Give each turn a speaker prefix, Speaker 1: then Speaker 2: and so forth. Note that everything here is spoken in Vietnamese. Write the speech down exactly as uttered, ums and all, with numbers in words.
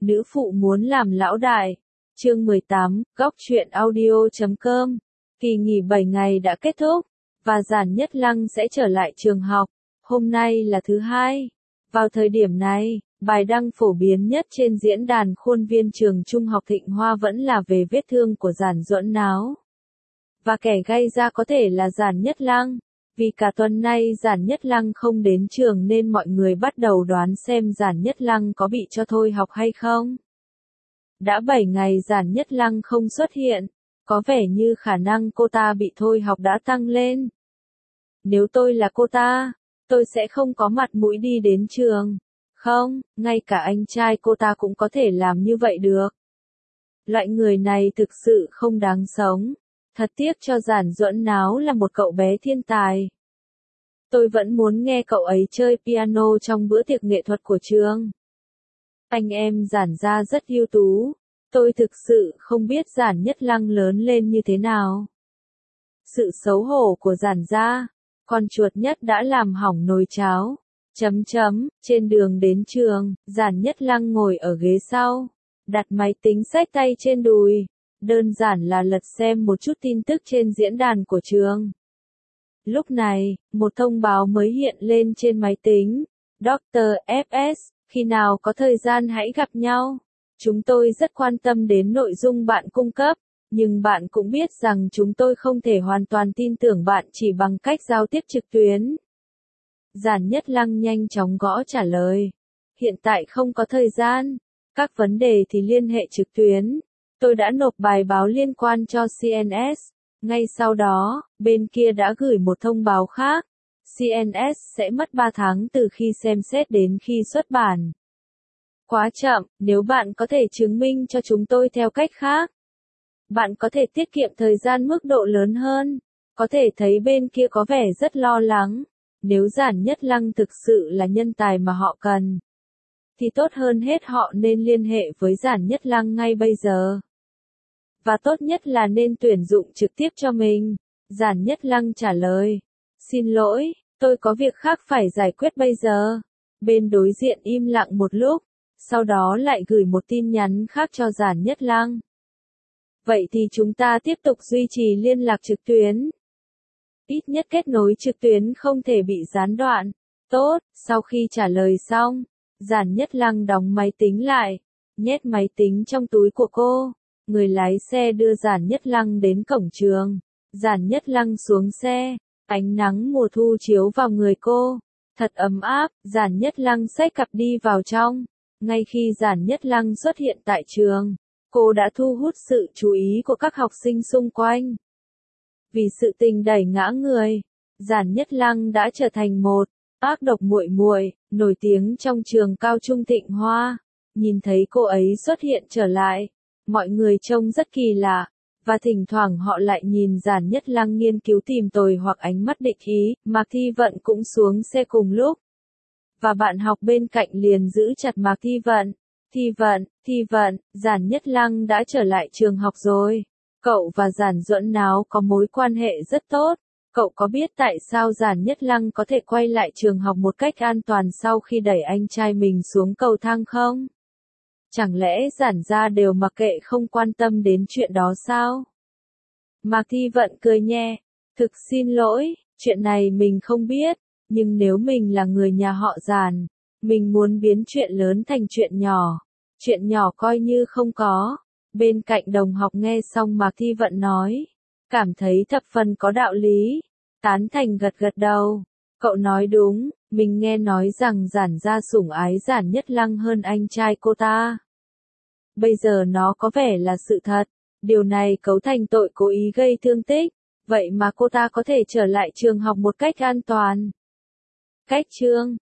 Speaker 1: Nữ phụ muốn làm lão đại. Chương mười tám, góc truyện audio chấm com. Kỳ nghỉ bảy ngày đã kết thúc, và Giản Nhất Lăng sẽ trở lại trường học. Hôm nay là thứ hai. Vào thời điểm này, bài đăng phổ biến nhất trên diễn đàn khuôn viên trường trung học Thịnh Hoa vẫn là về vết thương của Giản Duẫn Náo. Và kẻ gây ra có thể là Giản Nhất Lăng. Vì cả tuần nay Giản Nhất Lăng không đến trường nên mọi người bắt đầu đoán xem Giản Nhất Lăng có bị cho thôi học hay không. Đã bảy ngày Giản Nhất Lăng không xuất hiện, có vẻ như khả năng cô ta bị thôi học đã tăng lên. Nếu tôi là cô ta, tôi sẽ không có mặt mũi đi đến trường. Không, ngay cả anh trai cô ta cũng có thể làm như vậy được. Loại người này thực sự không đáng sống. Thật tiếc cho Giản Duẫn Náo là một cậu bé thiên tài. Tôi vẫn muốn nghe cậu ấy chơi piano trong bữa tiệc nghệ thuật của trường. Anh em Giản gia rất ưu tú. Tôi thực sự không biết Giản Nhất Lăng lớn lên như thế nào. Sự xấu hổ của Giản gia, con chuột nhất đã làm hỏng nồi cháo. Chấm chấm, trên đường đến trường, Giản Nhất Lăng ngồi ở ghế sau, đặt máy tính xách tay trên đùi. Đơn giản là lật xem một chút tin tức trên diễn đàn của trường. Lúc này, một thông báo mới hiện lên trên máy tính. doctor ép ét, khi nào có thời gian hãy gặp nhau. Chúng tôi rất quan tâm đến nội dung bạn cung cấp, nhưng bạn cũng biết rằng chúng tôi không thể hoàn toàn tin tưởng bạn chỉ bằng cách giao tiếp trực tuyến. Giản Nhất Lăng nhanh chóng gõ trả lời. Hiện tại không có thời gian. Các vấn đề thì liên hệ trực tuyến. Tôi đã nộp bài báo liên quan cho xê en ét. Ngay sau đó, bên kia đã gửi một thông báo khác. xê en ét sẽ mất ba tháng từ khi xem xét đến khi xuất bản. Quá chậm, nếu bạn có thể chứng minh cho chúng tôi theo cách khác. Bạn có thể tiết kiệm thời gian mức độ lớn hơn. Có thể thấy bên kia có vẻ rất lo lắng. Nếu Giản Nhất Lăng thực sự là nhân tài mà họ cần, thì tốt hơn hết họ nên liên hệ với Giản Nhất Lăng ngay bây giờ. Và tốt nhất là nên tuyển dụng trực tiếp cho mình. Giản Nhất Lăng trả lời. Xin lỗi, tôi có việc khác phải giải quyết bây giờ. Bên đối diện im lặng một lúc, sau đó lại gửi một tin nhắn khác cho Giản Nhất Lăng. Vậy thì chúng ta tiếp tục duy trì liên lạc trực tuyến. Ít nhất kết nối trực tuyến không thể bị gián đoạn. Tốt, sau khi trả lời xong, Giản Nhất Lăng đóng máy tính lại, nhét máy tính trong túi của cô. Người lái xe đưa Giản Nhất Lăng đến cổng trường. Giản Nhất Lăng xuống xe, ánh nắng mùa thu chiếu vào người cô. Thật ấm áp, Giản Nhất Lăng xách cặp đi vào trong. Ngay khi Giản Nhất Lăng xuất hiện tại trường, cô đã thu hút sự chú ý của các học sinh xung quanh. Vì sự tình đẩy ngã người, Giản Nhất Lăng đã trở thành một ác độc muội muội nổi tiếng trong trường cao trung Thịnh Hoa. Nhìn thấy cô ấy xuất hiện trở lại, mọi người trông rất kỳ lạ, và thỉnh thoảng họ lại nhìn Giản Nhất Lăng nghiên cứu tìm tòi hoặc ánh mắt địch ý. Mạc Thi Vận cũng xuống xe cùng lúc, và bạn học bên cạnh liền giữ chặt Mạc Thi Vận. Thi Vận, Thi Vận, Giản Nhất Lăng đã trở lại trường học rồi. Cậu và Giản Duẫn Náo có mối quan hệ rất tốt. Cậu có biết tại sao Giản Nhất Lăng có thể quay lại trường học một cách an toàn sau khi đẩy anh trai mình xuống cầu thang không? Chẳng lẽ Giản gia đều mặc kệ không quan tâm đến chuyện đó sao? Mạc Thi Vận cười nhẹ. Thực xin lỗi, chuyện này mình không biết, nhưng nếu mình là người nhà họ Giản, mình muốn biến chuyện lớn thành chuyện nhỏ. Chuyện nhỏ coi như không có. Bên cạnh đồng học nghe xong Mạc Thi Vận nói, cảm thấy thập phần có đạo lý, tán thành gật gật đầu. Cậu nói đúng, mình nghe nói rằng Giản gia sủng ái Giản Nhất Lăng hơn anh trai cô ta. Bây giờ nó có vẻ là sự thật, điều này cấu thành tội cố ý gây thương tích, vậy mà cô ta có thể trở lại trường học một cách an toàn. Cách chương